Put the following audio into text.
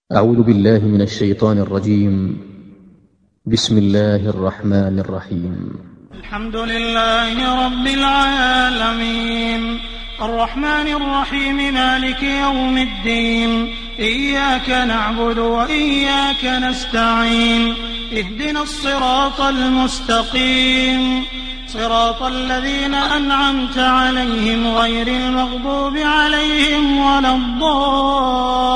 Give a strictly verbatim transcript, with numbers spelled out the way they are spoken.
أعوذ بالله من الشيطان الرجيم. بسم الله الرحمن الرحيم. الحمد لله رب العالمين الرحمن الرحيم مالك يوم الدين إياك نعبد وإياك نستعين اهدنا الصراط المستقيم صراط الذين أنعمت عليهم غير المغضوب عليهم ولا الضالين